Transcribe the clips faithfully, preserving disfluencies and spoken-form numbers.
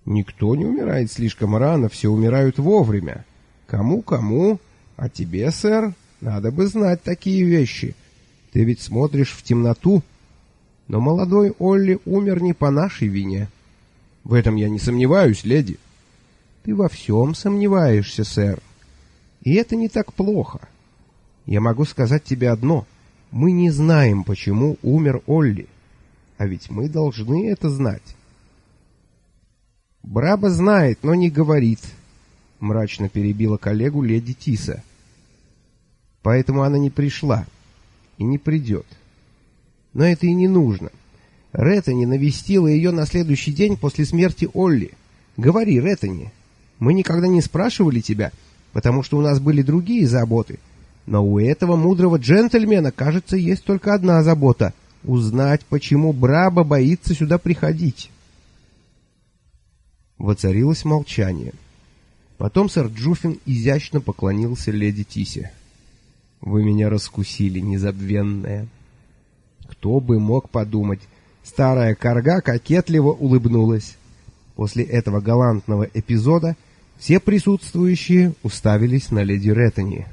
Никто не умирает слишком рано, все умирают вовремя. Кому-кому, а тебе, сэр, надо бы знать такие вещи. Ты ведь смотришь в темноту. Но молодой Олли умер не по нашей вине. В этом я не сомневаюсь, леди. Ты во всем сомневаешься, сэр. И это не так плохо. Я могу сказать тебе одно. Мы не знаем, почему умер Олли. А ведь мы должны это знать. Браба знает, но не говорит, мрачно перебила коллегу леди Тиса. Поэтому она не пришла и не придет. Но это и не нужно. Реттани навестила ее на следующий день после смерти Олли. Говори, Реттани, мы никогда не спрашивали тебя, потому что у нас были другие заботы. Но у этого мудрого джентльмена, кажется, есть только одна забота — узнать, почему Браба боится сюда приходить. Воцарилось молчание. Потом сэр Джуффин изящно поклонился леди Тисе. «Вы меня раскусили, незабвенная». Кто бы мог подумать, старая корга кокетливо улыбнулась. После этого галантного эпизода все присутствующие уставились на леди Реттани.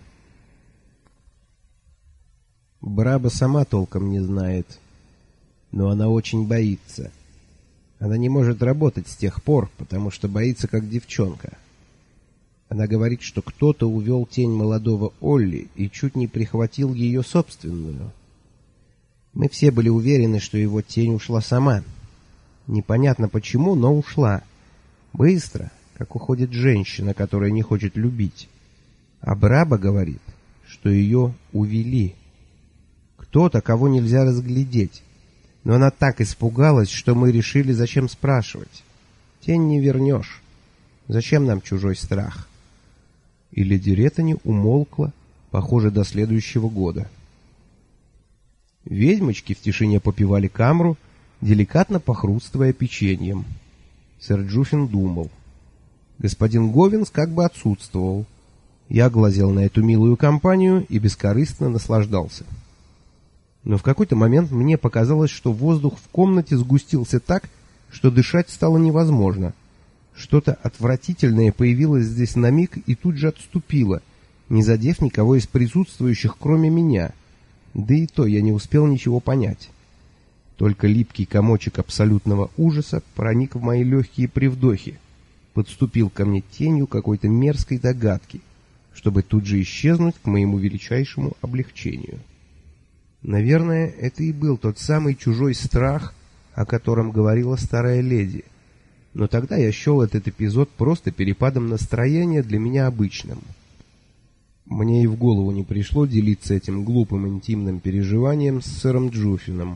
Браба сама толком не знает, но она очень боится. Она не может работать с тех пор, потому что боится как девчонка. Она говорит, что кто-то увел тень молодого Олли и чуть не прихватил ее собственную. Мы все были уверены, что его тень ушла сама. Непонятно почему, но ушла. Быстро, как уходит женщина, которая не хочет любить. А Браба говорит, что ее увели. Кто-то, кого нельзя разглядеть. Но она так испугалась, что мы решили, зачем спрашивать. Тень не вернешь. Зачем нам чужой страх? И леди Реттани умолкла, похоже, до следующего года. Ведьмочки в тишине попивали камру, деликатно похрустывая печеньем. Сэр Джуффин думал. Господин Говинс как бы отсутствовал. Я глазел на эту милую компанию и бескорыстно наслаждался. Но в какой-то момент мне показалось, что воздух в комнате сгустился так, что дышать стало невозможно. Что-то отвратительное появилось здесь на миг и тут же отступило, не задев никого из присутствующих, кроме меня. Да и то я не успел ничего понять. Только липкий комочек абсолютного ужаса проник в мои легкие при вдохе, подступил ко мне тенью какой-то мерзкой догадки, чтобы тут же исчезнуть к моему величайшему облегчению. Наверное, это и был тот самый чужой страх, о котором говорила старая леди. Но тогда я счел этот эпизод просто перепадом настроения для меня обычным. Мне и в голову не пришло делиться этим глупым интимным переживанием с сэром Джуффином.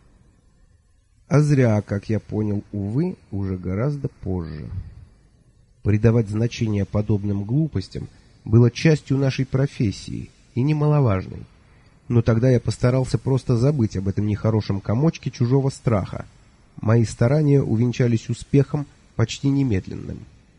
А зря, как я понял, увы, уже гораздо позже. Придавать значение подобным глупостям было частью нашей профессии и немаловажной. Но тогда я постарался просто забыть об этом нехорошем комочке чужого страха. Мои старания увенчались успехом почти немедленным.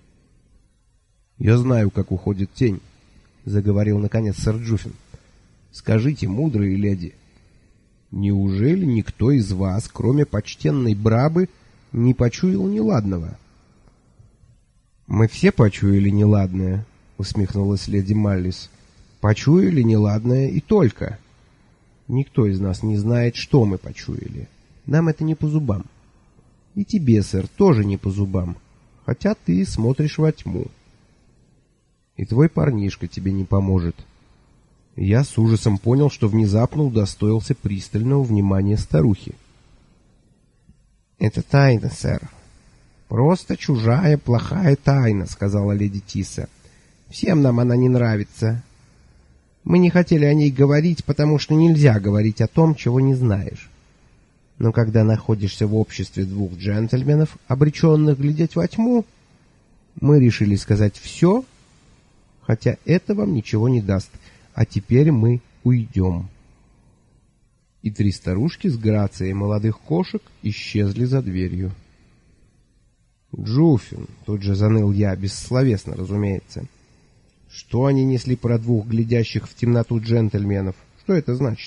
«Я знаю, как уходит тень», — заговорил наконец сэр Джуффин. «Скажите, мудрые леди, неужели никто из вас, кроме почтенной Брабы, не почуял неладного?» «Мы все почуяли неладное», — усмехнулась леди Маллис. «Почуяли неладное и только. Никто из нас не знает, что мы почуяли. Нам это не по зубам. И тебе, сэр, тоже не по зубам, хотя ты смотришь во тьму. И твой парнишка тебе не поможет». Я с ужасом понял, что внезапно удостоился пристального внимания старухи. «Это тайна, сэр. Просто чужая, плохая тайна», — сказала леди Тиса. «Всем нам она не нравится. Мы не хотели о ней говорить, потому что нельзя говорить о том, чего не знаешь. Но когда находишься в обществе двух джентльменов, обреченных глядеть во тьму, мы решили сказать все, хотя это вам ничего не даст. А теперь мы уйдем». И три старушки с грацией молодых кошек исчезли за дверью. «Джуффин», — тут же заныл я, бессловесно, разумеется. «Что они несли про двух глядящих в темноту джентльменов? Что это значит?»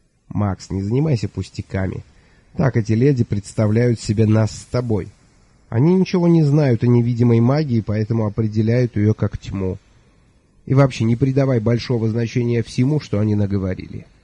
«Макс, не занимайся пустяками. Так эти леди представляют себе нас с тобой. Они ничего не знают о невидимой магии, поэтому определяют ее как тьму. И вообще не придавай большого значения всему, что они наговорили.